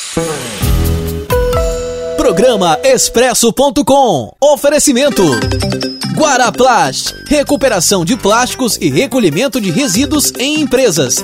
Programa Expresso.com. Oferecimento Guaraplast, recuperação de plásticos e recolhimento de resíduos em empresas.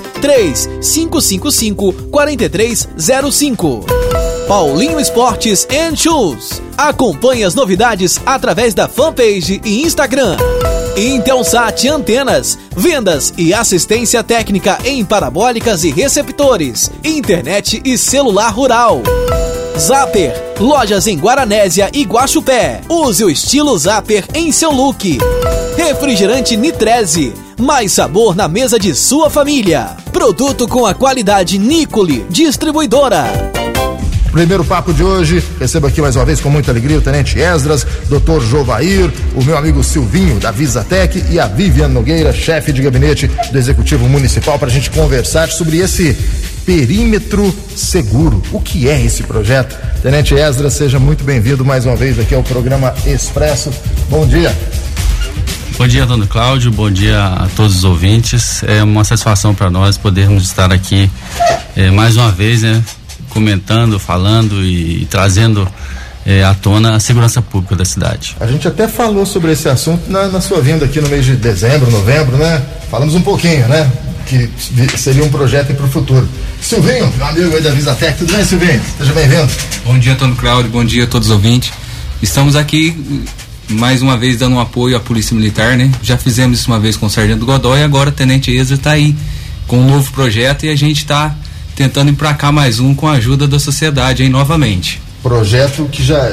3555-4305. Paulinho Esportes & Shoes. Acompanhe as novidades através da fanpage e Instagram. Intelsat Antenas, vendas e assistência técnica em parabólicas e receptores, internet e celular rural. Zapper, lojas em Guaranésia e Guaxupé. Use o estilo Zapper em seu look. Refrigerante Nitreze, mais sabor na mesa de sua família. Produto com a qualidade Nicole, distribuidora. Primeiro papo de hoje, recebo aqui mais uma vez com muita alegria o Tenente Esdras, Dr. Jovair, o meu amigo Silvinho da Visatec e a Vivian Nogueira, chefe de gabinete do Executivo Municipal, para a gente conversar sobre esse perímetro seguro. O que é esse projeto? Tenente Esdras, seja muito bem-vindo mais uma vez aqui ao programa Expresso. Bom dia. Bom dia, Dona Cláudio, bom dia a todos os ouvintes. É uma satisfação para nós podermos estar aqui mais uma vez, né? Comentando, falando e trazendo à tona a segurança pública da cidade. A gente até falou sobre esse assunto na sua vinda aqui no mês de dezembro, novembro, né? Falamos um pouquinho, né? Que seria um projeto para o futuro. Silvinho, meu amigo aí da Visatec, tudo bem, Silvinho? Seja bem-vindo. Bom dia, Antônio Cláudio, bom dia a todos os ouvintes. Estamos aqui mais uma vez dando um apoio à Polícia Militar, né? Já fizemos isso uma vez com o Sargento Godoy e agora o Tenente Esdras está aí com um novo projeto e a gente está tentando emplacar mais um com a ajuda da sociedade aí novamente. Projeto que já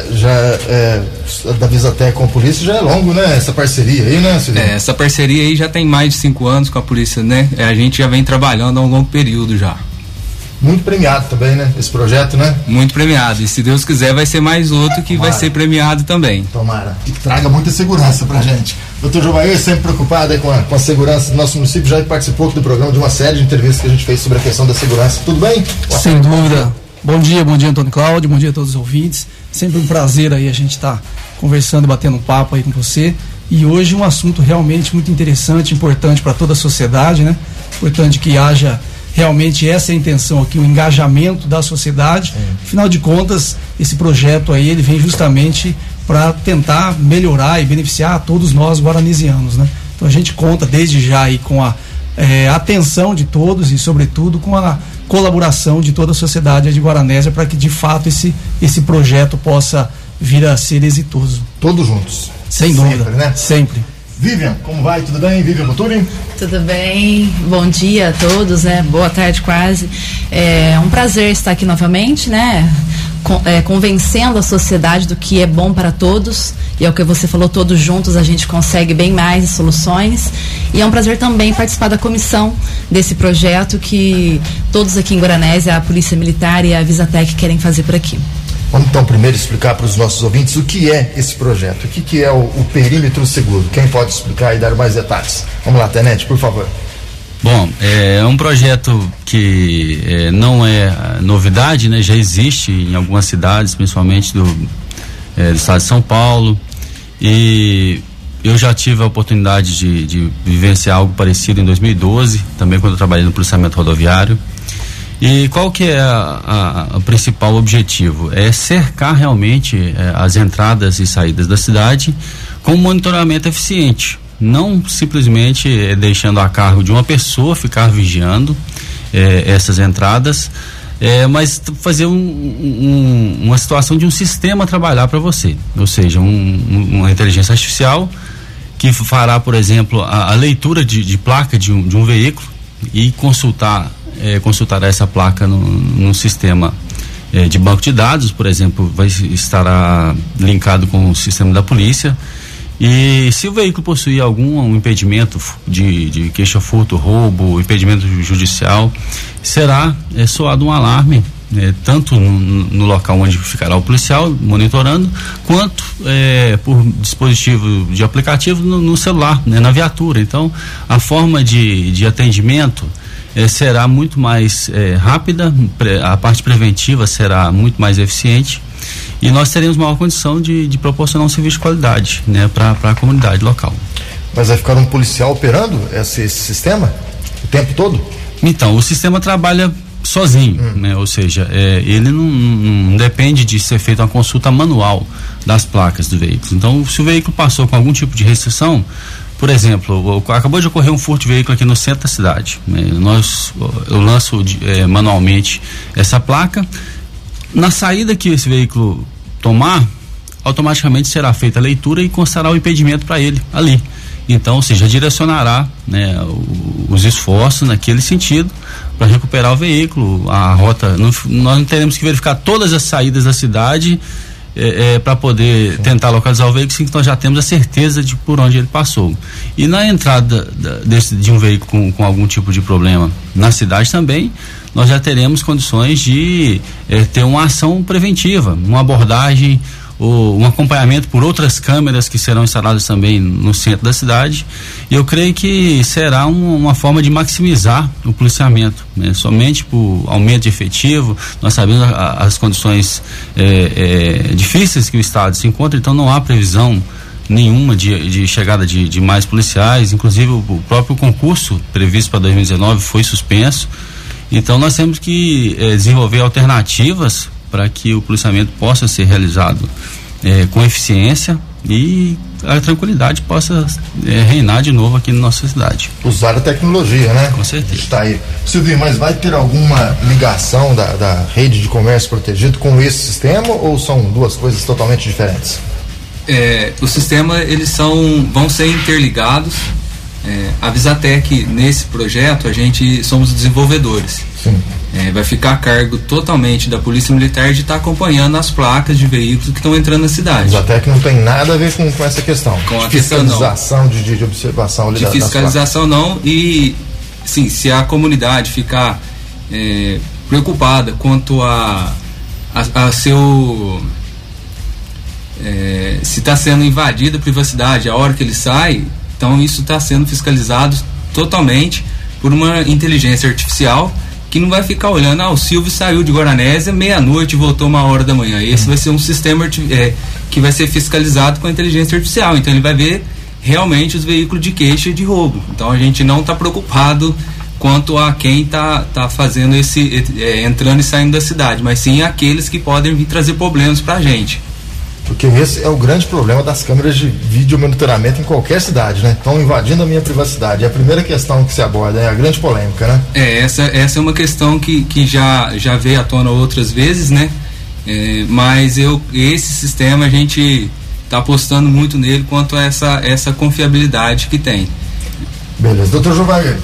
da Visatec com a polícia já é longo, né? Essa parceria aí, né, Silvinho? Essa parceria aí já tem mais de 5 anos com a polícia, né? A gente já vem trabalhando há um longo período já. Muito premiado também, né? Esse projeto, né? Muito premiado. E se Deus quiser vai ser mais outro que vai ser premiado também. Tomara. E traga muita segurança pra gente. Doutor Jovair, sempre preocupado aí com a segurança do nosso município, já participou do programa de uma série de entrevistas que a gente fez sobre a questão da segurança. Tudo bem? Sem dúvida. Bom dia, Antônio Cláudio, bom dia a todos os ouvintes. Sempre um prazer aí a gente estar conversando, batendo um papo aí com você. E hoje um assunto realmente muito interessante, importante para toda a sociedade, né? Importante que haja realmente essa é a intenção aqui, o engajamento da sociedade. Afinal de contas, esse projeto aí, ele vem justamente para tentar melhorar e beneficiar a todos nós guaranesianos, né? Então a gente conta desde já aí com a atenção de todos e sobretudo com a colaboração de toda a sociedade de Guaranésia para que de fato esse projeto possa vir a ser exitoso. Todos juntos. Sem dúvida, né? Sempre. Vivian, como vai? Tudo bem? Vivian Boturi? Tudo bem, bom dia a todos, né? Boa tarde quase. É um prazer estar aqui novamente, né? Convencendo a sociedade do que é bom para todos, e é o que você falou, todos juntos a gente consegue bem mais soluções, e é um prazer também participar da comissão desse projeto que todos aqui em Guaranésia, a Polícia Militar e a Visatec querem fazer por aqui. Vamos então primeiro explicar para os nossos ouvintes o que é esse projeto, o que é o perímetro seguro. Quem pode explicar e dar mais detalhes? Vamos lá, Tenente, por favor. Bom, é um projeto que não é novidade, né? Já existe em algumas cidades, principalmente do estado de São Paulo, e eu já tive a oportunidade de vivenciar algo parecido em 2012, também quando eu trabalhei no policiamento rodoviário. E qual que é o principal objetivo? É cercar realmente as entradas e saídas da cidade com um monitoramento eficiente, não simplesmente deixando a cargo de uma pessoa ficar vigiando essas entradas, mas fazer uma situação de um sistema trabalhar para você, ou seja, uma inteligência artificial que fará, por exemplo, a leitura de placa de um veículo e consultar essa placa num sistema de banco de dados, por exemplo, estará linkado com o sistema da polícia, e se o veículo possuir algum impedimento de queixa-furto, roubo, impedimento judicial, será soado um alarme, tanto no local onde ficará o policial monitorando, quanto por dispositivo de aplicativo no celular, na viatura. Então a forma de atendimento será muito mais rápida, a parte preventiva será muito mais eficiente, e nós teremos maior condição de proporcionar um serviço de qualidade, para a comunidade local. Mas vai ficar um policial operando esse sistema o tempo todo? Então, o sistema trabalha sozinho, né? Ou seja, ele não depende de ser feita uma consulta manual das placas do veículo. Então, se o veículo passou com algum tipo de restrição, por exemplo, acabou de ocorrer um furto de veículo aqui no centro da cidade, né? Eu lanço manualmente essa placa. Na saída que esse veículo tomar, automaticamente será feita a leitura e constará o impedimento para ele ali. Então, ou seja, direcionará, né, os esforços naquele sentido para recuperar o veículo, a rota. Nós não teremos que verificar todas as saídas da cidade para poder tentar localizar o veículo, sim, que nós já temos a certeza de por onde ele passou. E na entrada de um veículo com algum tipo de problema na cidade também, nós já teremos condições de ter uma ação preventiva, uma abordagem, ou um acompanhamento por outras câmeras que serão instaladas também no centro da cidade. E eu creio que será uma forma de maximizar o policiamento, né? Somente por aumento de efetivo. Nós sabemos as condições difíceis que o estado se encontra, então não há previsão nenhuma de chegada de mais policiais. Inclusive o próprio concurso previsto para 2019 foi suspenso. Então nós temos que desenvolver alternativas para que o policiamento possa ser realizado com eficiência e a tranquilidade possa reinar de novo aqui na nossa cidade. Usar a tecnologia, né? Com certeza. Está aí. Silvinho, mas vai ter alguma ligação da rede de comércio protegido com esse sistema ou são duas coisas totalmente diferentes? O sistema, eles vão ser interligados. A Visatec, nesse projeto, a gente somos desenvolvedores. Sim. Vai ficar a cargo totalmente da Polícia Militar de estar acompanhando as placas de veículos que estão entrando na cidade. A Visatec não tem nada a ver com essa questão. Com a fiscalização, de observação ali de fiscalização não. E sim, se a comunidade ficar preocupada quanto a seu se está sendo invadida a privacidade a hora que ele sai, então isso está sendo fiscalizado totalmente por uma inteligência artificial que não vai ficar olhando, o Silvio saiu de Guaranésia meia-noite e voltou 1h. Esse vai ser um sistema que vai ser fiscalizado com a inteligência artificial, então ele vai ver realmente os veículos de queixa de roubo. Então a gente não está preocupado quanto a quem está fazendo entrando e saindo da cidade, mas sim aqueles que podem vir trazer problemas para a gente. Porque esse é o grande problema das câmeras de vídeo monitoramento em qualquer cidade, né? Estão invadindo a minha privacidade. É a primeira questão que se aborda, é a grande polêmica, né? Essa é uma questão que já veio à tona outras vezes, né? Mas esse sistema a gente está apostando muito nele quanto a essa confiabilidade que tem. Beleza. Doutor Jovair,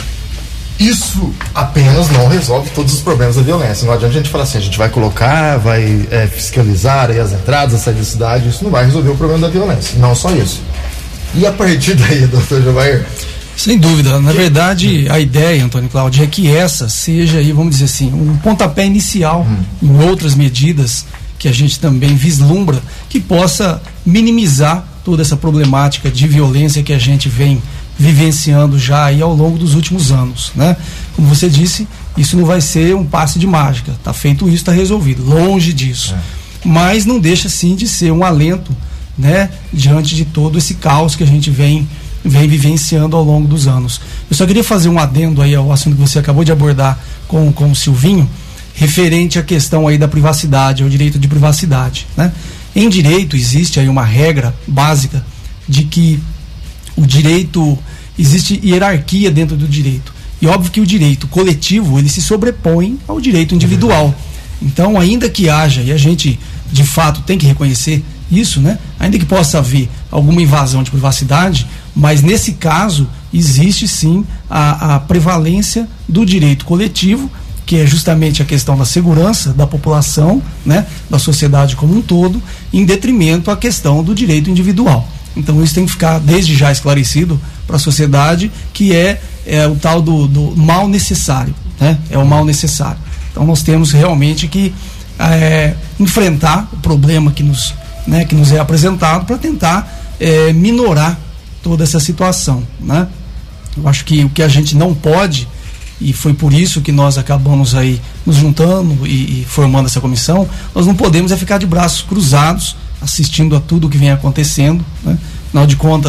isso apenas não resolve todos os problemas da violência. Não adianta a gente falar assim, a gente vai colocar, vai fiscalizar aí as entradas, a saída da cidade, isso não vai resolver o problema da violência, não só isso. E a partir daí, doutor Jovair? Sem dúvida, na verdade a ideia, Antônio Cláudio, é que essa seja aí, vamos dizer assim, um pontapé inicial em outras medidas que a gente também vislumbra, que possa minimizar toda essa problemática de violência que a gente vem vivenciando já aí ao longo dos últimos anos, né? Como você disse, isso não vai ser um passe de mágica, tá feito isso, tá resolvido, longe disso, mas não deixa sim de ser um alento, né, diante de todo esse caos que a gente vem vivenciando ao longo dos anos. Eu só queria fazer um adendo aí ao assunto que você acabou de abordar com o Silvinho, referente à questão aí da privacidade, ao direito de privacidade, né? Em direito existe aí uma regra básica de que o direito, existe hierarquia dentro do direito, e óbvio que o direito coletivo ele se sobrepõe ao direito individual. Então, ainda que haja, e a gente de fato tem que reconhecer isso, né? Ainda que possa haver alguma invasão de privacidade, mas nesse caso existe sim a prevalência do direito coletivo, que é justamente a questão da segurança da população, né, da sociedade como um todo, em detrimento à questão do direito individual. Então isso tem que ficar desde já esclarecido para a sociedade, que é o tal do mal necessário, né? É o mal necessário. Então nós temos realmente que enfrentar o problema que nos é apresentado para tentar minorar toda essa situação, né? Eu acho que o que a gente não pode, e foi por isso que nós acabamos aí nos juntando e formando essa comissão, nós não podemos ficar de braços cruzados assistindo a tudo o que vem acontecendo, né? Afinal de contas,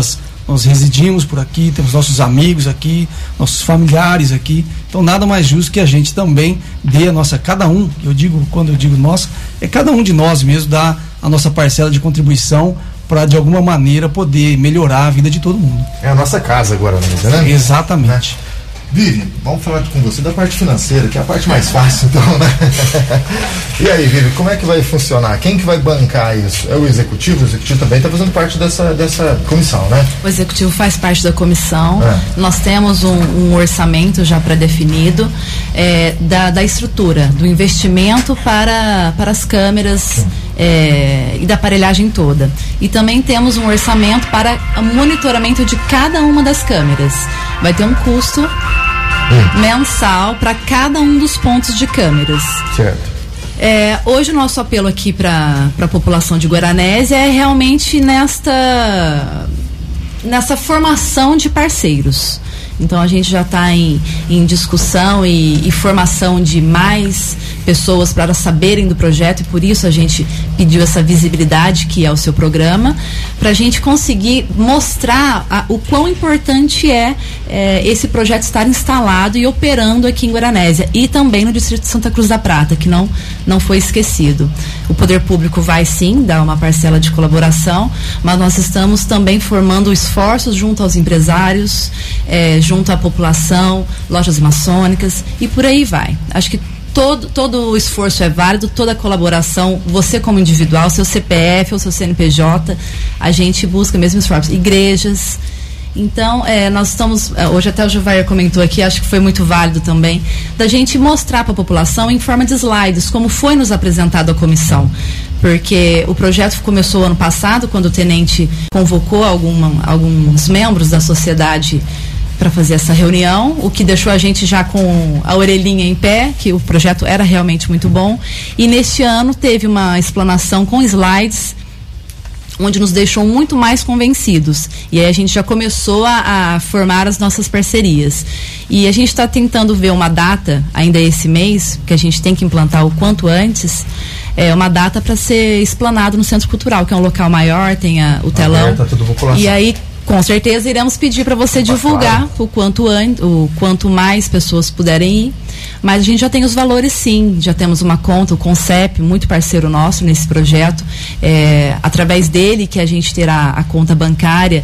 nós residimos por aqui, temos nossos amigos aqui, nossos familiares aqui, então nada mais justo que a gente também dê a nossa, cada um, quando eu digo nós, é cada um de nós mesmo, dá a nossa parcela de contribuição para de alguma maneira poder melhorar a vida de todo mundo. É a nossa casa agora, né? Exatamente. Vivi, vamos falar com você da parte financeira, que é a parte mais fácil, então, né? E aí, Vivi, como é que vai funcionar? Quem que vai bancar isso? É o executivo? O executivo também está fazendo parte dessa comissão, né? O executivo faz parte da comissão. Nós temos um orçamento já pré-definido da estrutura, do investimento para as câmeras e da aparelhagem toda. E também temos um orçamento para monitoramento de cada uma das câmeras. Vai ter um custo mensal para cada um dos pontos de câmeras. Certo. Hoje o nosso apelo aqui para a população de Guaranésia é realmente nessa formação de parceiros. Então a gente já está em discussão e formação de mais pessoas para elas saberem do projeto, e por isso a gente pediu essa visibilidade que é o seu programa, para a gente conseguir mostrar o quão importante é esse projeto estar instalado e operando aqui em Guaranésia e também no distrito de Santa Cruz da Prata, que não foi esquecido. O poder público vai sim dar uma parcela de colaboração, mas nós estamos também formando esforços junto aos empresários, junto à população, lojas maçônicas e por aí vai. Acho que todo o esforço é válido, toda a colaboração, você como individual, seu CPF ou seu CNPJ, a gente busca mesmo esforço. Igrejas. Então, nós estamos, hoje até o Jovair comentou aqui, acho que foi muito válido também, da gente mostrar para a população em forma de slides, como foi nos apresentado à comissão. Porque o projeto começou ano passado, quando o tenente convocou alguns membros da sociedade para fazer essa reunião, o que deixou a gente já com a orelhinha em pé, que o projeto era realmente muito bom. E neste ano teve uma explanação com slides, onde nos deixou muito mais convencidos. E aí a gente já começou a formar as nossas parcerias. E a gente está tentando ver uma data, ainda esse mês, que a gente tem que implantar o quanto antes, uma data para ser explanado no Centro Cultural, que é um local maior, tem o telão. E aí, com certeza, iremos pedir para você divulgar o quanto mais pessoas puderem ir. Mas a gente já tem os valores, sim. Já temos uma conta, o Concep, muito parceiro nosso nesse projeto. Através dele que a gente terá a conta bancária,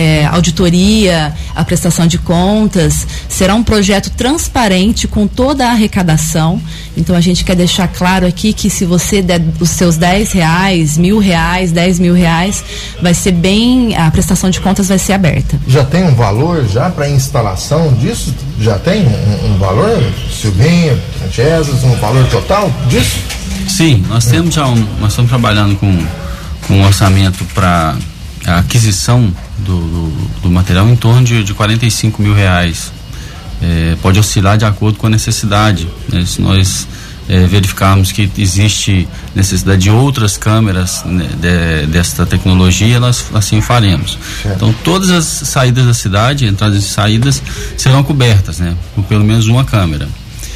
auditoria, a prestação de contas. Será um projeto transparente com toda a arrecadação. Então a gente quer deixar claro aqui que se você der os seus R$10, R$1.000, R$10.000, vai ser a prestação de contas vai ser aberta. Já tem um valor já para instalação disso? Já tem um valor, Silvinho, Sanchezas, um valor total disso? Sim, nós estamos trabalhando com um orçamento para a aquisição do material em torno de R$45.000. Pode oscilar de acordo com a necessidade, né? Se nós verificarmos que existe necessidade de outras câmeras, né, desta tecnologia, nós assim faremos. Então todas as saídas da cidade, entradas e saídas, serão cobertas, né, por pelo menos uma câmera.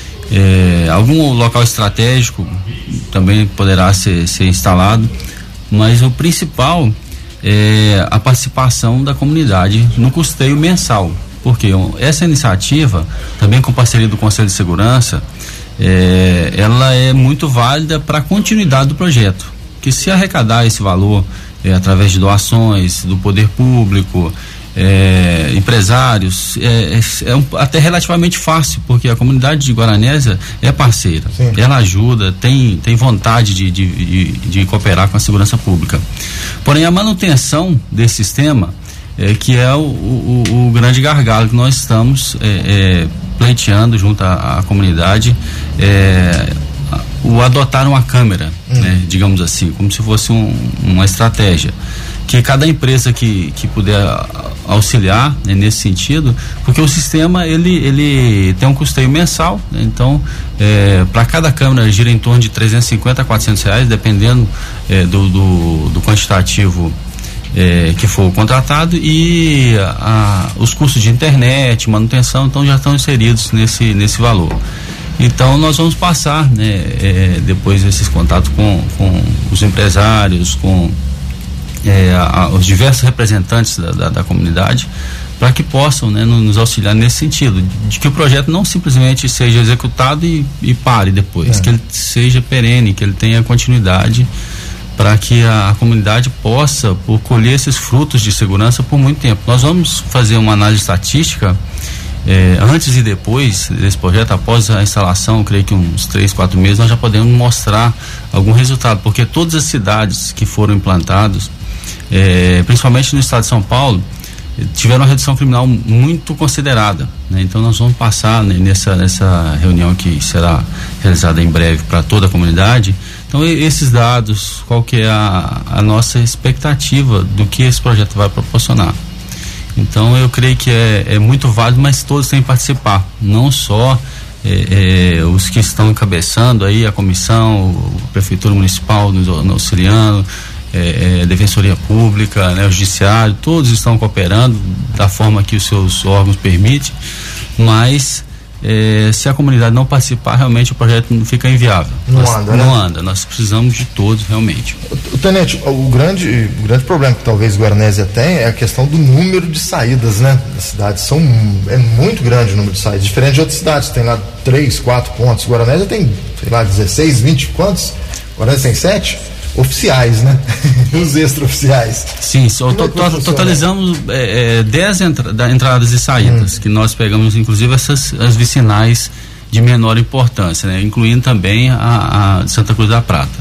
Algum local estratégico também poderá ser instalado, mas o principal é a participação da comunidade no custeio mensal, porque essa iniciativa, também com parceria do Conselho de Segurança, ela é muito válida para a continuidade do projeto, que se arrecadar esse valor através de doações do poder público, empresários, até relativamente fácil, porque a comunidade de Guaranésia é parceira. Sim. Ela ajuda, tem vontade de cooperar com a segurança pública. Porém, a manutenção desse sistema que é o grande gargalo que nós estamos pleiteando junto à comunidade, o adotar uma câmera, né, digamos assim, como se fosse uma estratégia, que cada empresa que puder auxiliar, né, nesse sentido, porque o sistema ele tem um custeio mensal, né, então para cada câmera gira em torno de R$350 a R$400, dependendo do quantitativo que for contratado, e os custos de internet, manutenção, então já estão inseridos nesse valor. Então nós vamos passar, né, depois desses contatos com os empresários, com os diversos representantes da comunidade, para que possam, né, nos auxiliar nesse sentido, de que o projeto não simplesmente seja executado e pare depois, que ele seja perene, que ele tenha continuidade, para que a comunidade possa colher esses frutos de segurança por muito tempo. Nós vamos fazer uma análise estatística antes e depois desse projeto, após a instalação, creio que uns 3-4 meses, nós já podemos mostrar algum resultado, porque todas as cidades que foram implantadas, principalmente no estado de São Paulo, tiveram uma redução criminal muito considerada, né? Então nós vamos passar, né, nessa reunião que será realizada em breve para toda a comunidade. Então esses dados, qual que é a nossa expectativa do que esse projeto vai proporcionar. Então eu creio que é muito válido, mas todos têm que participar, não só os que estão encabeçando aí a comissão, a Prefeitura Municipal nos auxiliando, Defensoria Pública, né, o Judiciário, todos estão cooperando da forma que os seus órgãos permitem, mas se a comunidade não participar, realmente o projeto não fica inviável. Não anda, nós precisamos de todos realmente. Tenente, o grande problema que talvez Guaranésia tem é a questão do número de saídas, né, da cidade. É muito grande o número de saídas, diferente de outras cidades, tem lá 3, 4 pontos. Guaranésia tem, sei lá, 16, 20, quantos? Guaranésia tem 7 oficiais, né? Os extraoficiais. Sim, totalizamos 10 entradas e saídas, que nós pegamos, inclusive, as vicinais de menor importância, né? Incluindo também a Santa Cruz da Prata.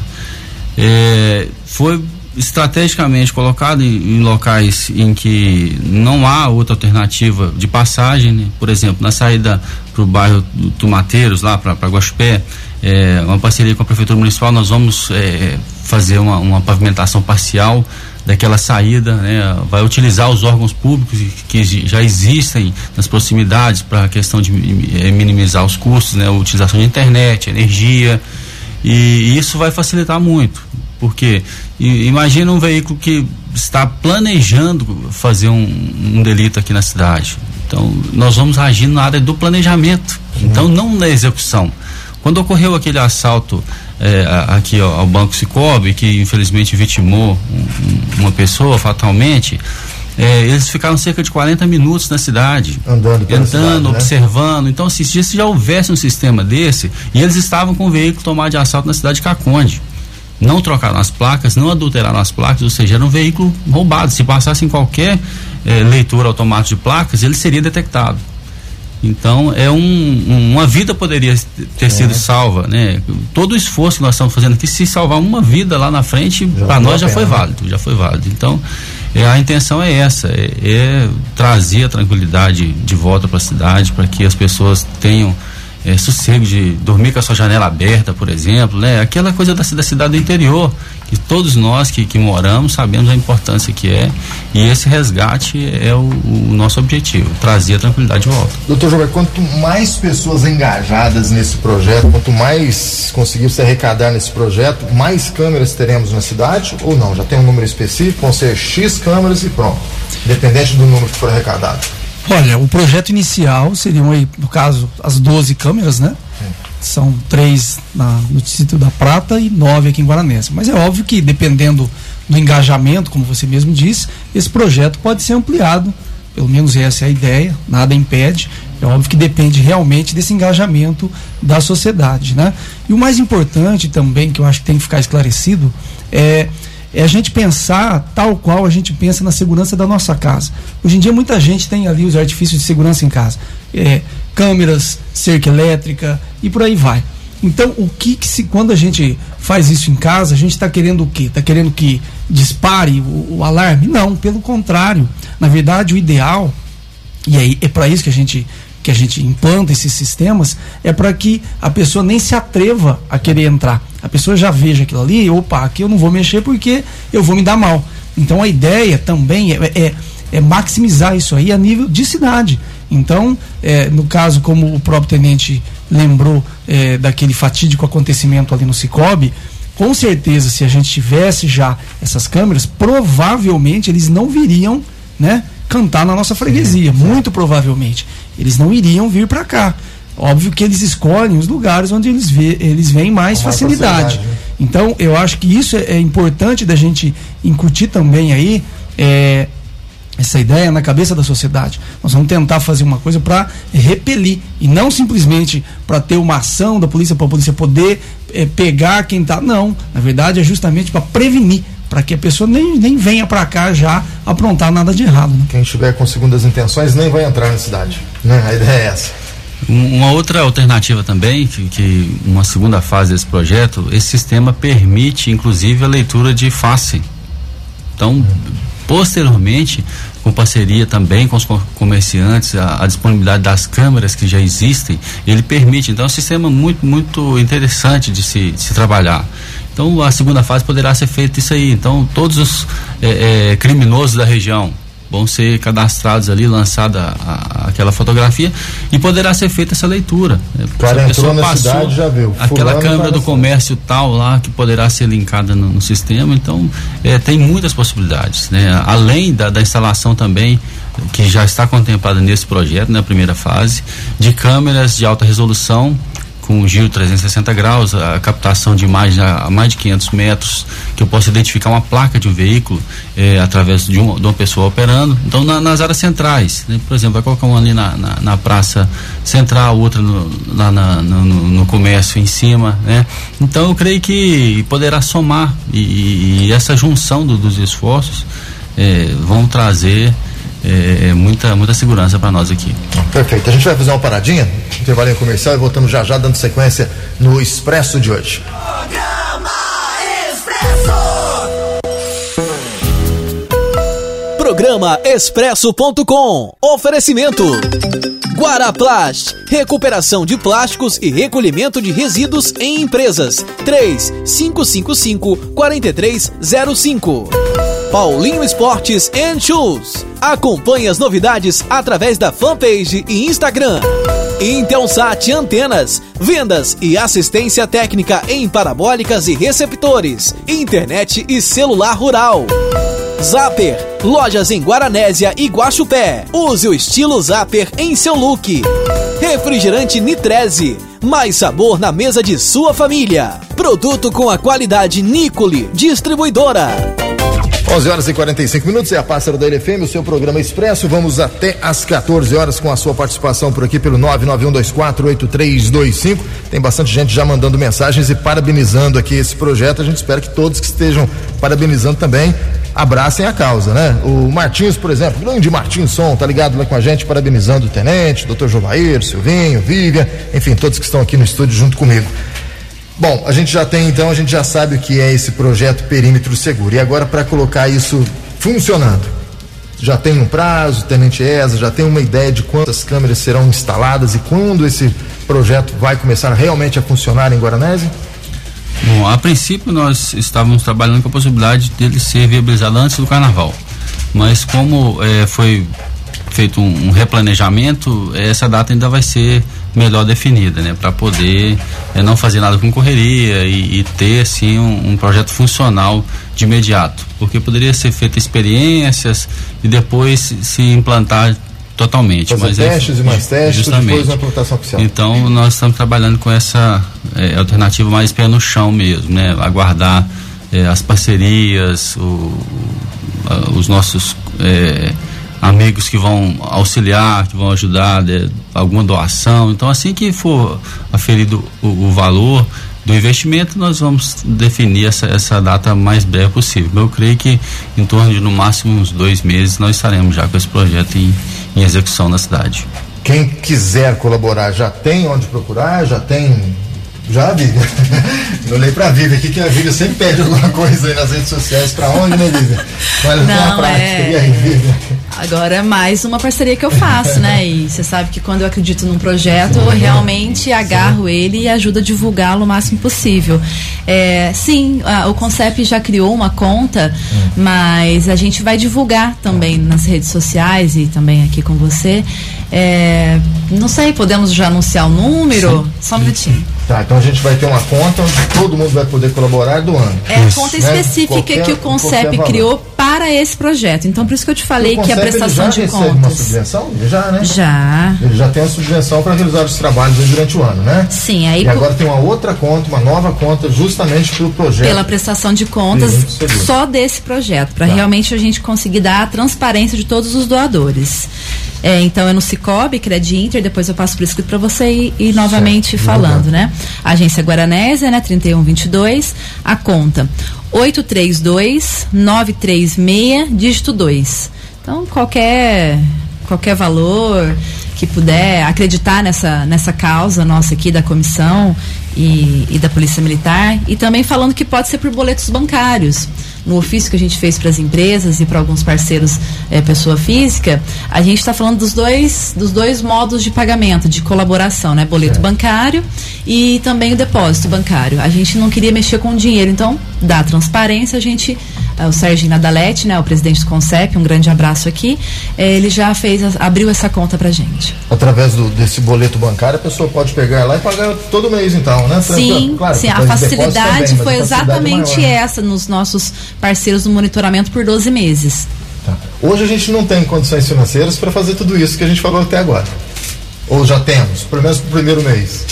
Foi estrategicamente colocado em locais em que não há outra alternativa de passagem, né? Por exemplo, na saída para o bairro do Tomateiros, lá para Guaxupé, uma parceria com a Prefeitura Municipal, nós vamos fazer uma pavimentação parcial daquela saída, né? Vai utilizar os órgãos públicos que já existem nas proximidades para a questão de minimizar os custos, né? A utilização de internet, energia, e isso vai facilitar muito, porque imagina um veículo que está planejando fazer um delito aqui na cidade. Então nós vamos agir na área do planejamento, então não na execução. Quando ocorreu aquele assalto aqui ao Banco Sicoob, que infelizmente vitimou uma pessoa fatalmente, eles ficaram cerca de 40 minutos na cidade, andando, observando, né? Então se já houvesse um sistema desse, e eles estavam com o veículo tomado de assalto na cidade de Caconde, não trocaram as placas, não adulteraram as placas, ou seja, era um veículo roubado. Se passasse em qualquer leitura automática de placas, ele seria detectado. Então uma vida poderia ter sido salva, né? Todo o esforço que nós estamos fazendo aqui, se salvar uma vida lá na frente, para nós já foi válido. Então a intenção é essa, trazer a tranquilidade de volta para a cidade, para que as pessoas tenham sossego de dormir com a sua janela aberta, por exemplo, né? Aquela coisa da cidade do interior, que todos nós que moramos sabemos a importância que é, e esse resgate é o nosso objetivo, trazer a tranquilidade de volta. Doutor Gilberto, quanto mais pessoas engajadas nesse projeto, quanto mais conseguir se arrecadar nesse projeto, mais câmeras teremos na cidade, ou não? Já tem um número específico, vão ser X câmeras e pronto, independente do número que for arrecadado? Olha, o projeto inicial seriam aí, no caso, as 12 câmeras, né? São 3 no Distrito da Prata e 9 aqui em Guaranésia. Mas é óbvio que, dependendo do engajamento, como você mesmo disse, esse projeto pode ser ampliado, pelo menos essa é a ideia, nada impede. É óbvio que depende realmente desse engajamento da sociedade, né? E o mais importante também, que eu acho que tem que ficar esclarecido, é a gente pensar tal qual a gente pensa na segurança da nossa casa. Hoje em dia muita gente tem ali os artifícios de segurança em casa, câmeras, cerca elétrica e por aí vai. Então quando a gente faz isso em casa, a gente está querendo o quê? Está querendo que dispare o alarme? Não, pelo contrário. Na verdade, o ideal, e aí é para isso que a gente implanta esses sistemas, é para que a pessoa nem se atreva a querer entrar. A pessoa já veja aquilo ali, opa, aqui eu não vou mexer porque eu vou me dar mal. Então a ideia também é maximizar isso aí a nível de cidade. Então, no caso, como o próprio tenente lembrou daquele fatídico acontecimento ali no Sicoob, com certeza, se a gente tivesse já essas câmeras, provavelmente eles não viriam, né, cantar na nossa freguesia, muito provavelmente. Eles não iriam vir para cá. óbvio que eles escolhem os lugares onde eles veem mais facilidade. Né? Então, eu acho que isso é importante da gente incutir também aí, essa ideia na cabeça da sociedade. Nós vamos tentar fazer uma coisa para repelir e não simplesmente para ter uma ação da polícia para a polícia poder pegar quem está. Não, na verdade é justamente para prevenir, para que a pessoa nem venha para cá já aprontar nada de errado. Né? Quem estiver com segundas intenções nem vai entrar na cidade, né? A ideia é essa. Uma outra alternativa também, que uma segunda fase desse projeto, esse sistema permite inclusive a leitura de face. Então, posteriormente, com parceria também com os comerciantes, a disponibilidade das câmeras que já existem, ele permite. Então é um sistema muito, muito interessante de se trabalhar. Então a segunda fase poderá ser feita isso aí. Então todos os criminosos da região vão ser cadastrados ali, lançada aquela fotografia e poderá ser feita essa leitura. O cara entrou na cidade, já viu. Aquela câmera do comércio tal lá que poderá ser linkada no sistema. Então tem muitas possibilidades, né? Além da instalação também, que já está contemplada nesse projeto, na primeira fase, de câmeras de alta resolução com giro 360 graus, a captação de imagem a mais de 500 metros, que eu posso identificar uma placa de um veículo através de uma pessoa operando. Então nas áreas centrais, né? Por exemplo, vai colocar uma ali na praça central, outra lá no comércio em cima, né? Então eu creio que poderá somar e essa junção dos esforços vão trazer muita segurança para nós aqui. Perfeito, a gente vai fazer uma paradinha, intervalinho comercial, e voltamos já dando sequência no Expresso de hoje. Programa Expresso.com. Oferecimento Guaraplast, recuperação de plásticos e recolhimento de resíduos em empresas. 3555-4305. Paulinho Esportes & Shoes. Acompanhe as novidades através da fanpage e Instagram. Intelsat Antenas, vendas e assistência técnica em parabólicas e receptores, internet e celular rural. Zapper, lojas em Guaranésia e Guaxupé. Use o estilo Zapper em seu look. Refrigerante Nitreze, mais sabor na mesa de sua família. Produto com a qualidade Nicole, distribuidora. 11h45, é a Pássaro da LFM, o seu programa Expresso. Vamos até às 14 horas com a sua participação por aqui pelo 991248325. Tem bastante gente já mandando mensagens e parabenizando aqui esse projeto. A gente espera que todos que estejam parabenizando também abracem a causa, né? O Martins, por exemplo, grande Martins Som, tá ligado lá com a gente, parabenizando o tenente, Dr. Jovair, Silvinho, Vivian, enfim, todos que estão aqui no estúdio junto comigo. Bom, a gente já tem, então, a gente já sabe o que é esse projeto Perímetro Seguro. E agora, para colocar isso funcionando, já tem um prazo, Tenente Eza, já tem uma ideia de quantas câmeras serão instaladas e quando esse projeto vai começar realmente a funcionar em Guaranésia? Bom, a princípio nós estávamos trabalhando com a possibilidade dele ser viabilizado antes do Carnaval, mas como foi feito um replanejamento, essa data ainda vai ser melhor definida, né, para poder não fazer nada com correria e ter assim um projeto funcional de imediato, porque poderia ser feita experiências e depois se implantar totalmente. Fazer testes e mais testes, depois na implantação oficial. Então nós estamos trabalhando com essa alternativa mais pé no chão mesmo, né, aguardar as parcerias, os nossos amigos que vão auxiliar, que vão ajudar, alguma doação. Então assim que for aferido o valor do investimento, nós vamos definir essa data mais breve possível. Eu creio que em torno de no máximo uns 2 meses nós estaremos já com esse projeto em execução na cidade. Quem quiser colaborar já tem onde procurar, já Vivian. Eu olhei pra Vivian aqui, que a Vivian sempre pede alguma coisa aí nas redes sociais. Pra onde, né, Vivian? Mas não, prática. E aí, Vivian? Agora é mais uma parceria que eu faço, né? E você sabe que quando eu acredito num projeto, eu realmente agarro ele e ajudo a divulgá-lo o máximo possível. Sim, o Concep já criou uma conta, mas a gente vai divulgar também nas redes sociais e também aqui com você. Não sei, podemos já anunciar o número? Sim. Só um minutinho. Tá, então a gente vai ter uma conta onde todo mundo vai poder colaborar doando. A conta específica que o Concep criou para para esse projeto. Então, por isso que eu te falei que a prestação de contas... Ele já recebe uma subvenção? Já, né? Já. Ele já tem a subvenção para realizar os trabalhos durante o ano, né? Sim. Aí e agora tem uma outra conta, uma nova conta, justamente para o projeto. Pela prestação de contas só desse projeto, para realmente a gente conseguir dar a transparência de todos os doadores. Então é no Cicobi, Crediinter, depois eu passo por escrito para você ir novamente falando, né? Agência Guaranésia, né? 3122, a conta 832-936, dígito 2. Então qualquer valor que puder acreditar nessa causa nossa aqui da comissão e da Polícia Militar, e também falando que pode ser por boletos bancários. No ofício que a gente fez para as empresas e para alguns parceiros pessoa física, a gente está falando dos dois modos de pagamento, de colaboração, né? Boleto bancário e também o depósito bancário. A gente não queria mexer com o dinheiro, então dá transparência. A gente, o Serginho Nadalete, né, o presidente do CONCEP, um grande abraço aqui, ele já abriu essa conta pra gente. Através desse boleto bancário, a pessoa pode pegar lá e pagar todo mês, então, né? Sim, claro, sim, a facilidade também, foi exatamente essa nos nossos parceiros do monitoramento por 12 meses. Tá. Hoje a gente não tem condições financeiras para fazer tudo isso que a gente falou até agora. Ou já temos, pelo menos pro primeiro mês?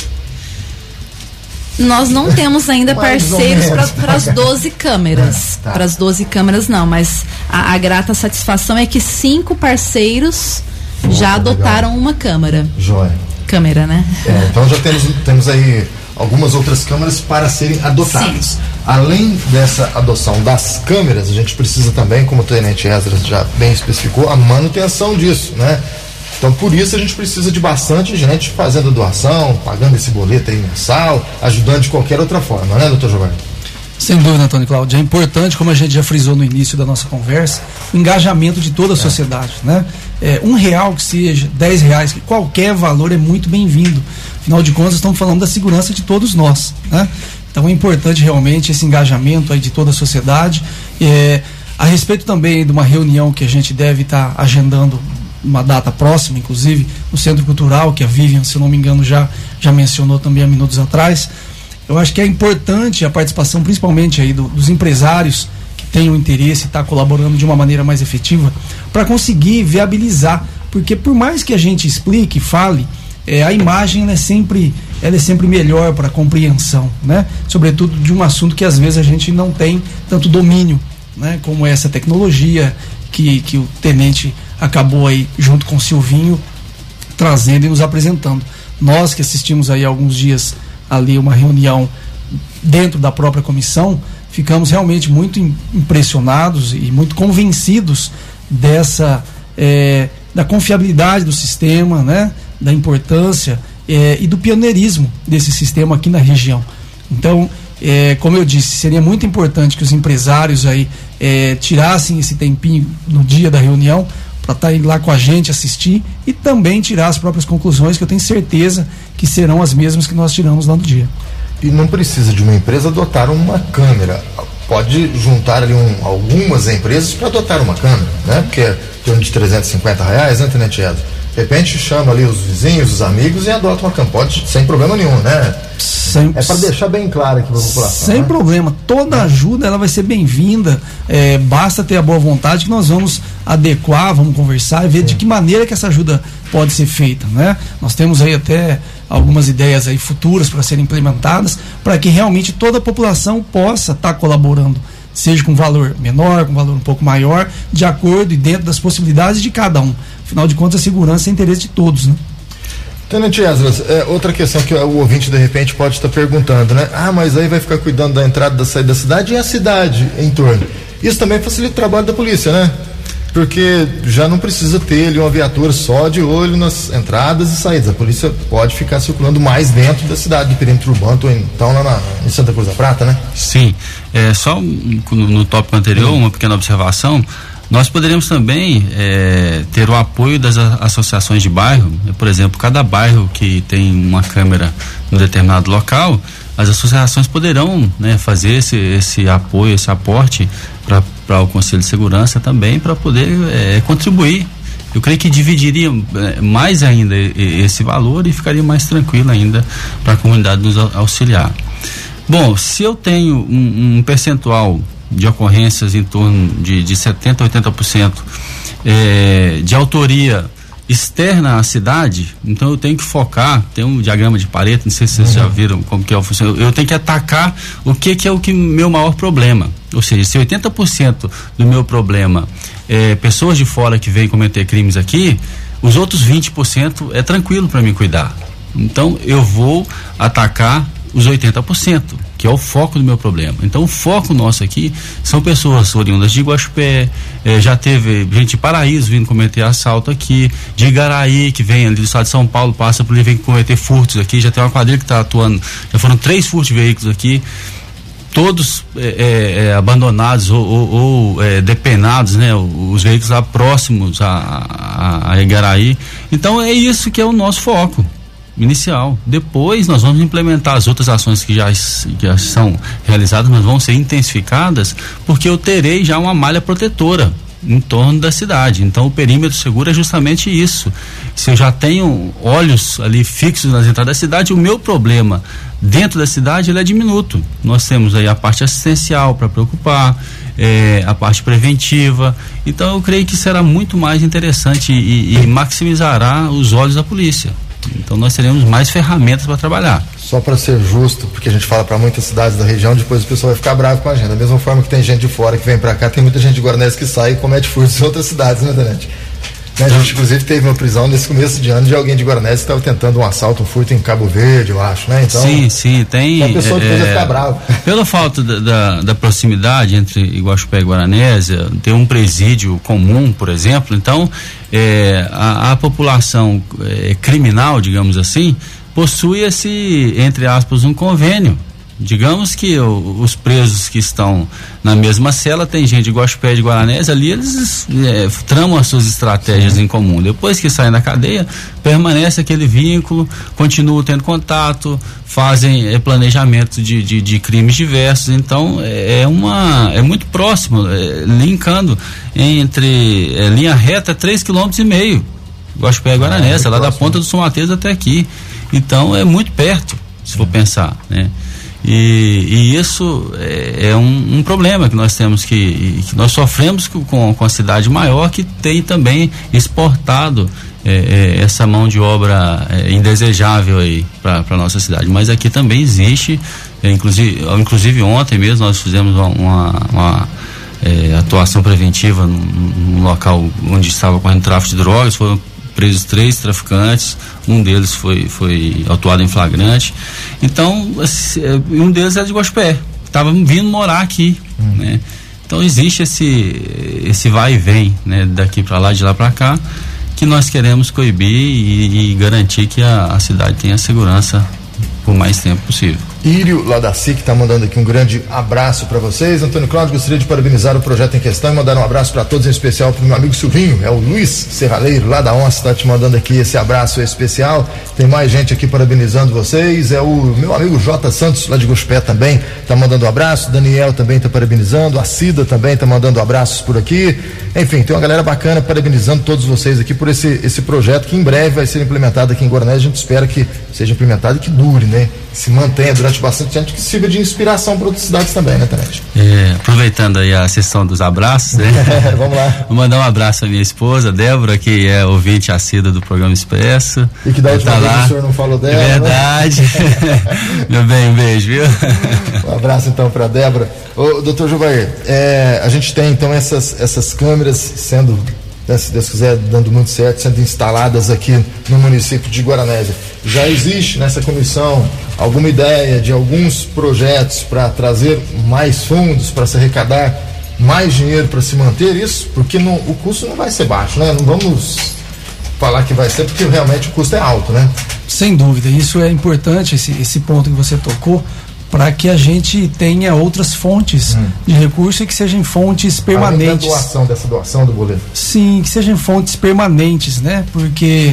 Nós não temos ainda parceiros para as 12 câmeras. Para as 12 câmeras não, mas a grata satisfação é que 5 parceiros já adotaram uma câmera. Joia. Câmera, né? Então já temos aí algumas outras câmeras para serem adotadas. Sim. Além dessa adoção das câmeras, a gente precisa também, como o Tenente Esdras já bem especificou, a manutenção disso, né? Então, por isso a gente precisa de bastante gente fazendo doação, pagando esse boleto aí mensal, ajudando de qualquer outra forma, né, doutor Giovanni? Sem dúvida, Antônio Cláudio. É importante, como a gente já frisou no início da nossa conversa, o engajamento de toda a sociedade, né? R$1 que seja, R$10, que qualquer valor é muito bem-vindo. Afinal de contas, estamos falando da segurança de todos nós, né? Então é importante realmente esse engajamento aí de toda a sociedade. A respeito também de uma reunião que a gente deve estar agendando uma data próxima, inclusive, no Centro Cultural, que a Vivian, se não me engano, já mencionou também há minutos atrás. Eu acho que é importante a participação, principalmente aí dos empresários que tenham interesse em estar colaborando de uma maneira mais efetiva, para conseguir viabilizar, porque por mais que a gente explique, fale, a imagem ela é sempre melhor para a compreensão, né? Sobretudo de um assunto que às vezes a gente não tem tanto domínio, né? Como essa tecnologia que o tenente acabou aí junto com o Silvinho trazendo e nos apresentando. Nós que assistimos aí há alguns dias ali uma reunião dentro da própria comissão, ficamos realmente muito impressionados e muito convencidos da confiabilidade do sistema, né? Da importância e do pioneirismo desse sistema aqui na região. Então, como eu disse, seria muito importante que os empresários aí tirassem esse tempinho no dia da reunião para estar lá com a gente, assistir e também tirar as próprias conclusões, que eu tenho certeza que serão as mesmas que nós tiramos lá no dia. E não precisa de uma empresa adotar uma câmera. Pode juntar ali algumas empresas para adotar uma câmera, né? Porque é em torno de R$350, né, Tenente Edson? De repente chama ali os vizinhos, os amigos e adota uma câmera. Pode, sem problema nenhum, né? É para deixar bem claro aqui para a população. Sem problema. Toda ajuda ela vai ser bem-vinda. Basta ter a boa vontade que nós vamos adequar, vamos conversar e ver de que maneira que essa ajuda pode ser feita, né? Nós temos aí até algumas ideias aí futuras para serem implementadas, para que realmente toda a população possa estar colaborando, seja com valor menor, com valor um pouco maior, de acordo e dentro das possibilidades de cada um. Afinal de contas, a segurança é interesse de todos, né? Tenente Esdras, outra questão que o ouvinte de repente pode estar perguntando, né? Mas aí vai ficar cuidando da entrada e da saída da cidade e a cidade em torno. Isso também facilita o trabalho da polícia, né? Porque já não precisa ter ali uma viatura só de olho nas entradas e saídas. A polícia pode ficar circulando mais dentro da cidade, do perímetro urbano, ou então lá em Santa Cruz da Prata, né? Sim. Só no tópico anterior, uma pequena observação. Nós poderíamos também ter o apoio das associações de bairro. Por exemplo, cada bairro que tem uma câmera no determinado local, as associações poderão, né, fazer esse apoio, esse aporte para o Conselho de Segurança também, para poder contribuir. Eu creio que dividiria mais ainda esse valor e ficaria mais tranquilo ainda para a comunidade nos auxiliar. Bom, se eu tenho um percentual de ocorrências em torno de 70% a 80% de autoria externa à cidade. Então eu tenho que focar, tem um diagrama de Pareto, não sei se vocês já viram como que é o funcionamento. Eu tenho que atacar o que é o meu maior problema. Ou seja, se 80% do meu problema é pessoas de fora que vêm cometer crimes aqui, os outros 20% é tranquilo para mim cuidar. Então eu vou atacar os 80%, que é o foco do meu problema. Então o foco nosso aqui são pessoas oriundas de Iguaxupé, já teve gente de Paraíso vindo cometer assalto aqui, de Igaraí, que vem ali do estado de São Paulo, passa por ali, vem cometer furtos aqui, já tem uma quadrilha que está atuando, já foram 3 furtos de veículos aqui, todos abandonados ou depenados, né? Os veículos lá próximos a Igaraí. Então é isso que é o nosso foco inicial. Depois nós vamos implementar as outras ações que já são realizadas, mas vão ser intensificadas, porque eu terei já uma malha protetora em torno da cidade. Então o perímetro seguro é justamente isso. Se eu já tenho olhos ali fixos nas entradas da cidade, o meu problema dentro da cidade ele é diminuto. Nós temos aí a parte assistencial para preocupar, a parte preventiva. Então eu creio que será muito mais interessante e maximizará os olhos da polícia. Então nós teremos mais ferramentas para trabalhar. Só para ser justo, porque a gente fala para muitas cidades da região, depois o pessoal vai ficar bravo com a gente. Da mesma forma que tem gente de fora que vem para cá, tem muita gente de Guaranésia que sai e comete furtos em outras cidades, né, Tenente? A gente inclusive teve uma prisão nesse começo de ano de alguém de Guaranésia que estava tentando um assalto, um furto em Cabo Verde, eu acho, né? Então, sim, tem. A pessoa depois vai ficar brava. Pela falta da proximidade entre Iguaxupé e Guaranésia, tem um presídio comum, por exemplo, então a população criminal, digamos assim, possui entre aspas, um convênio. Digamos que os presos que estão na mesma cela, tem gente de Iguaxupé e de Guaranésia, ali eles tramam as suas estratégias em comum. Depois que saem da cadeia, permanece aquele vínculo, continuam tendo contato, fazem planejamento de crimes diversos. Então é muito próximo, linkando entre linha reta 3,5 km, Iguaxupé e Guaranésia, lá próximo, da ponta do São Mateus até aqui. Então é muito perto, se for pensar, né? E isso é um problema que nós temos, que nós sofremos com a cidade maior, que tem também exportado essa mão de obra indesejável aí para a nossa cidade. Mas aqui também existe, inclusive ontem mesmo nós fizemos uma atuação preventiva num local onde estava correndo tráfico de drogas. Foram presos 3 traficantes, um deles foi autuado em flagrante. Então, um deles era de Iguaxupé, estava vindo morar aqui, né? Então existe esse vai e vem, né? Daqui para lá, de lá para cá, que nós queremos coibir e garantir que a cidade tenha segurança por mais tempo possível. Írio, lá da SIC, está mandando aqui um grande abraço para vocês. Antônio Cláudio, gostaria de parabenizar o projeto em questão e mandar um abraço para todos, em especial para o meu amigo Silvinho, o Luiz Serraleiro, lá da Onça, está te mandando aqui esse abraço especial. Tem mais gente aqui parabenizando vocês, o meu amigo J. Santos, lá de Iguaxupé, também está mandando um abraço. Daniel também está parabenizando, a Cida também está mandando abraços por aqui. Enfim, tem uma galera bacana parabenizando todos vocês aqui por esse projeto que em breve vai ser implementado aqui em Guaranésia. A gente espera que seja implementado e que dure, né? Se mantenha durante bastante tempo, que sirva de inspiração para outras cidades também, né, Tenente? Aproveitando aí a sessão dos abraços, né? Vamos lá. Vou mandar um abraço à minha esposa, Débora, que é ouvinte assídua do programa Expresso. E que da última vez o senhor não falou dela. É verdade. Né? Meu bem, um beijo, viu? Um abraço então para Débora. Ô, doutor Jovair, a gente tem então essas câmeras sendo, se Deus quiser, dando muito certo, sendo instaladas aqui no município de Guaranésia. Já existe nessa comissão alguma ideia de alguns projetos para trazer mais fundos, para se arrecadar mais dinheiro para se manter isso? Porque o custo não vai ser baixo, né? Não vamos falar que vai ser, porque realmente o custo é alto, né? Sem dúvida, isso é importante, esse ponto que você tocou, para que a gente tenha outras fontes de recurso e que sejam fontes permanentes. Dessa doação do boleto. Sim, que sejam fontes permanentes, né? Porque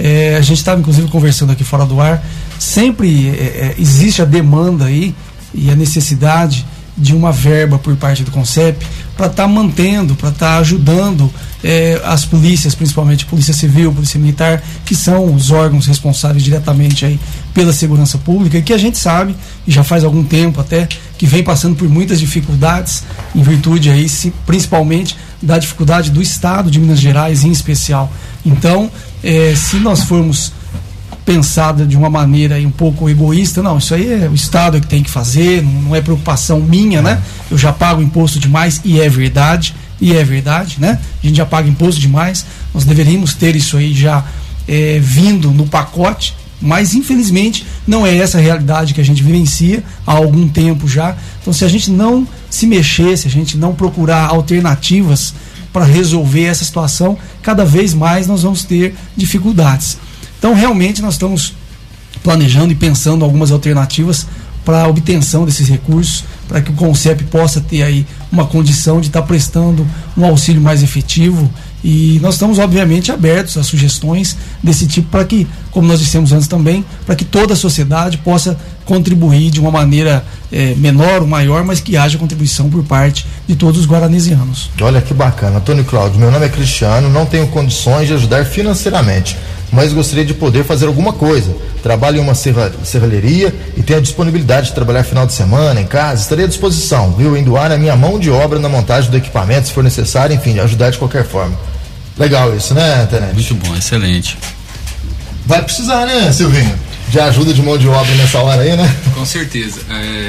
a gente estava inclusive conversando aqui fora do ar, sempre existe a demanda aí e a necessidade de uma verba por parte do CONCEP para estar mantendo, para estar ajudando as polícias, principalmente Polícia Civil, Polícia Militar, que são os órgãos responsáveis diretamente aí pela segurança pública, e que a gente sabe, e já faz algum tempo até, que vem passando por muitas dificuldades, em virtude aí, principalmente da dificuldade do Estado de Minas Gerais em especial. Então, se nós formos pensada de uma maneira aí um pouco egoísta, não, isso aí é o Estado que tem que fazer, não é preocupação minha, né? Eu já pago imposto demais, e é verdade, né? A gente já paga imposto demais, nós deveríamos ter isso aí já vindo no pacote, mas infelizmente não é essa a realidade que a gente vivencia há algum tempo já. Então, se a gente não se mexer, se a gente não procurar alternativas para resolver essa situação, cada vez mais nós vamos ter dificuldades. Então, realmente, nós estamos planejando e pensando algumas alternativas para a obtenção desses recursos, para que o CONCEP possa ter aí uma condição de estar prestando um auxílio mais efetivo. E nós estamos, obviamente, abertos a sugestões desse tipo, para que, como nós dissemos antes também, para que toda a sociedade possa contribuir de uma maneira menor ou maior, mas que haja contribuição por parte de todos os guaranesianos. Olha que bacana. Antônio Cláudio, meu nome é Cristiano, não tenho condições de ajudar financeiramente, mas gostaria de poder fazer alguma coisa. Trabalho em uma serralheria e tenho a disponibilidade de trabalhar final de semana, em casa. Estarei à disposição, viu? Em doar a minha mão de obra na montagem do equipamento, se for necessário, enfim, ajudar de qualquer forma. Legal isso, né, Tenente? Muito bom, excelente. Vai precisar, né, Silvinho? De ajuda de mão de obra nessa hora aí, né? Com certeza.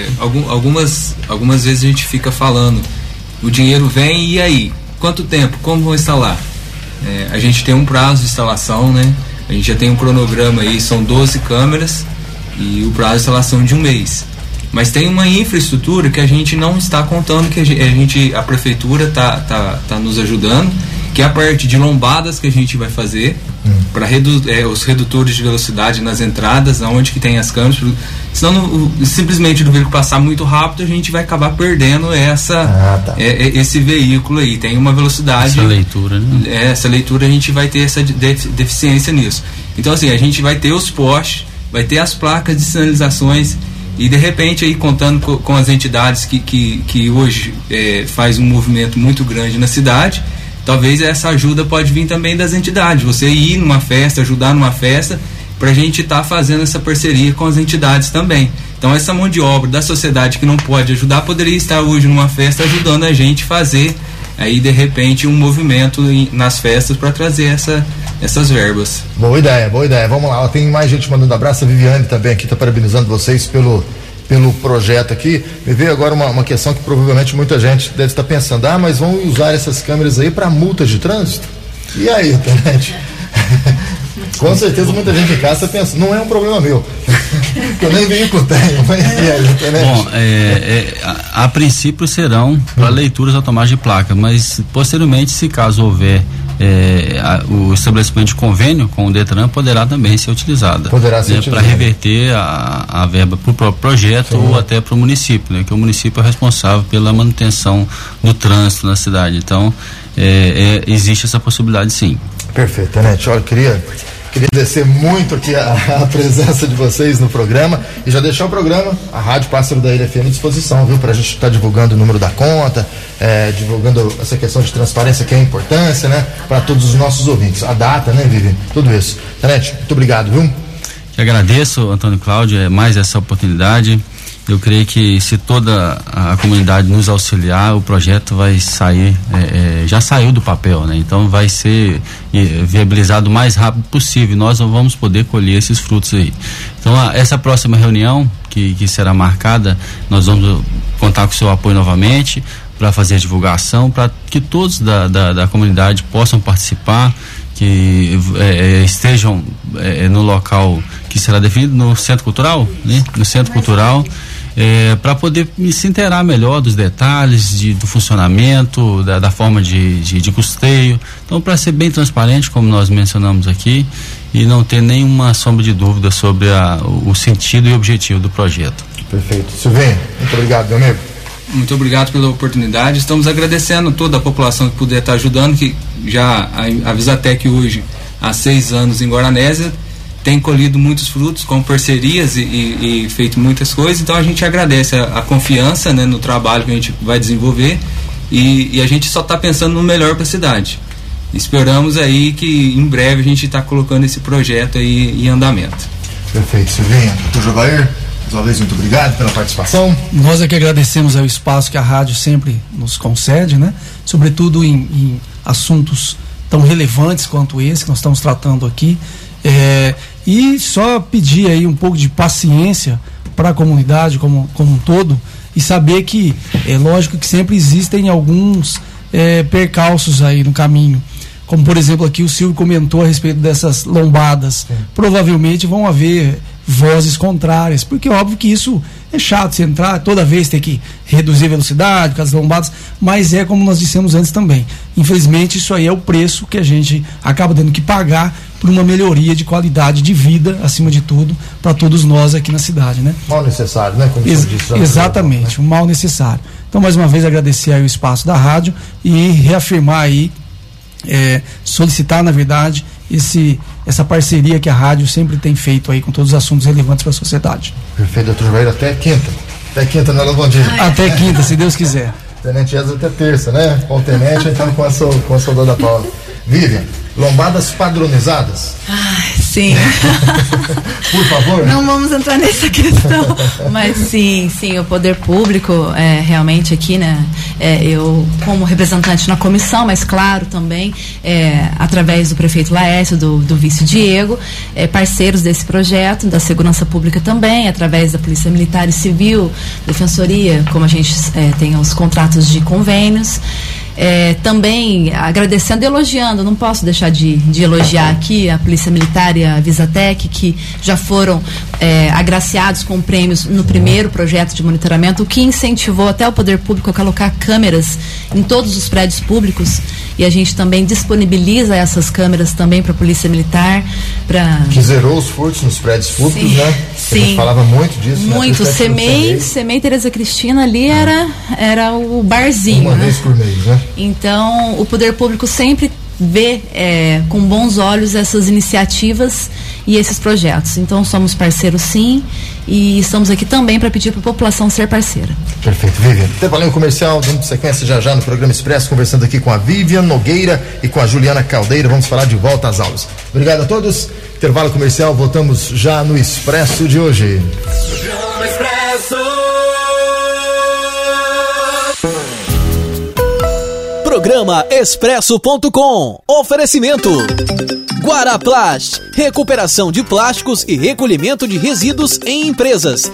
Algumas vezes a gente fica falando, o dinheiro vem, e aí? Quanto tempo? Como vou instalar? A gente tem um prazo de instalação, né? A gente já tem um cronograma aí, são 12 câmeras e o prazo de instalação de 1 mês. Mas tem uma infraestrutura que a gente não está contando, que a prefeitura tá nos ajudando, que é a parte de lombadas que a gente vai fazer para os redutores de velocidade nas entradas, onde que tem as câmeras, senão simplesmente do veículo passar muito rápido, a gente vai acabar perdendo esse veículo aí. Tem uma velocidade, essa leitura, né? Essa leitura, a gente vai ter essa deficiência nisso. Então, assim, a gente vai ter os postes, vai ter as placas de sinalizações, e de repente aí, contando com as entidades que hoje faz um movimento muito grande na cidade, talvez essa ajuda pode vir também das entidades, você ir numa festa, ajudar numa festa, para a gente estar fazendo essa parceria com as entidades também. Então, essa mão de obra da sociedade que não pode ajudar, poderia estar hoje numa festa ajudando a gente fazer aí, de repente, um movimento nas festas para trazer essas verbas. Boa ideia. Vamos lá, tem mais gente mandando abraço. A Viviane também aqui está parabenizando vocês pelo projeto aqui. Me veio agora uma questão que provavelmente muita gente deve estar pensando, mas vão usar essas câmeras aí para multas de trânsito? E aí, Tenente? Com certeza muita gente em casa pensa, não é um problema meu, eu nem veículo tenho, mas e aí, Tenente? Bom, a princípio serão para leituras automáticas de placa, mas posteriormente, se caso houver o estabelecimento de convênio com o Detran, poderá também ser utilizada. Poderá ser utilizada. Para reverter a verba para o próprio projeto. Sim. Ou até para o município, né? Que o município é responsável pela manutenção do trânsito na cidade. Então, existe essa possibilidade, sim. Perfeito, Tenente. Olha, queria agradecer muito aqui a presença de vocês no programa e já deixar o programa, a Rádio Pássaro da Ilha FM, à disposição, viu? Para a gente estar divulgando o número da conta, divulgando essa questão de transparência, que é a importância, né? Para todos os nossos ouvintes. A data, né, Vivi? Tudo isso. Tenente, muito obrigado, viu? Que agradeço, Antônio Cláudio, mais essa oportunidade. Eu creio que se toda a comunidade nos auxiliar, o projeto vai sair, já saiu do papel, né? Então vai ser viabilizado o mais rápido possível. Nós vamos poder colher esses frutos aí. Então, essa próxima reunião que será marcada, nós vamos contar com o seu apoio novamente para fazer a divulgação, para que todos da comunidade possam participar, que estejam no local que será definido, no Centro Cultural, né? No Centro Cultural, para poder se inteirar melhor dos detalhes do funcionamento, da forma de custeio. Então, para ser bem transparente, como nós mencionamos aqui, e não ter nenhuma sombra de dúvida sobre o sentido e objetivo do projeto. Perfeito. Silvinho, muito obrigado, meu amigo. Muito obrigado pela oportunidade. Estamos agradecendo toda a população que puder estar ajudando, que já a Visatec hoje, há 6 anos em Guaranésia, tem colhido muitos frutos com parcerias e feito muitas coisas. Então, a gente agradece a confiança, né, no trabalho que a gente vai desenvolver, e a gente só está pensando no melhor para a cidade. Esperamos aí que em breve a gente está colocando esse projeto aí em andamento. Perfeito, Silvinho. Dr. Jovair, mais uma vez, muito obrigado pela participação. Nós é que agradecemos o espaço que a rádio sempre nos concede, né? Sobretudo em assuntos tão relevantes quanto esse que nós estamos tratando aqui. E só pedir aí um pouco de paciência para a comunidade como um todo, e saber que é lógico que sempre existem alguns percalços aí no caminho. Como, por exemplo, aqui o Silvio comentou a respeito dessas lombadas. Provavelmente vão haver vozes contrárias, porque é óbvio que isso é chato, você entrar toda vez ter que reduzir a velocidade com as lombadas, mas é como nós dissemos antes também. Infelizmente, isso aí é o preço que a gente acaba tendo que pagar por uma melhoria de qualidade de vida, acima de tudo, para todos nós aqui na cidade, né? Mal necessário, né? Como você disse, exatamente, um mal necessário. Então, mais uma vez, agradecer aí o espaço da rádio e reafirmar aí, solicitar, na verdade, essa parceria que a rádio sempre tem feito aí com todos os assuntos relevantes para a sociedade. Perfeito, doutor Jovair, até quinta. Até quinta, né, Bom dia. Até quinta, se Deus quiser. Tenente Ezra até terça, né? Com o tenente, então com a soldada Paula. Vivian, lombadas padronizadas? Sim. Por favor. Não vamos entrar nessa questão, mas sim, o poder público realmente aqui, né? Eu como representante na comissão, mas claro também através do prefeito Laércio, do vice Diego, parceiros desse projeto, da segurança pública também, através da Polícia Militar e Civil, Defensoria, como a gente tem os contratos de convênios. Também agradecendo e elogiando, não posso deixar de elogiar aqui a Polícia Militar e a Visatec, que já foram agraciados com prêmios no primeiro projeto de monitoramento, o que incentivou até o poder público a colocar câmeras em todos os prédios públicos, e a gente também disponibiliza essas câmeras também para a Polícia Militar. Que zerou os furtos nos prédios públicos, né? Sim. A gente falava muito disso. Muito. CEMEI Tereza Cristina ali era o barzinho. Uma vez por mês, né? Então, o poder público sempre vê com bons olhos essas iniciativas e esses projetos. Então, somos parceiros sim, e estamos aqui também para pedir para a população ser parceira. Perfeito, Vivian. Intervalinho comercial, dando sequência já no programa Expresso, conversando aqui com a Vivian Nogueira e com a Juliana Caldeira. Vamos falar de volta às aulas. Obrigado a todos. Intervalo comercial, voltamos já no Expresso de hoje. Programa Expresso. Programa Expresso.com. Oferecimento Guaraplast, recuperação de plásticos e recolhimento de resíduos em empresas.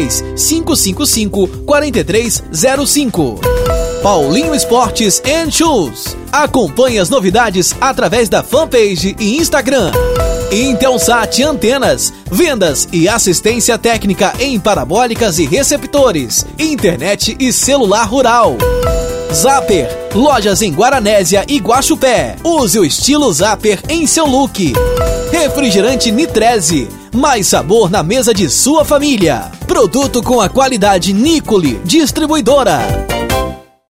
3555-4305. Paulinho Esportes & Shoes. Acompanhe as novidades através da fanpage e Instagram. Intelsat Antenas, vendas e assistência técnica em parabólicas e receptores, internet e celular rural. Zapper, lojas em Guaranésia e Guaxupé. Use o estilo Zapper em seu look. Refrigerante Nitreze, mais sabor na mesa de sua família. Produto com a qualidade Nicoli, distribuidora.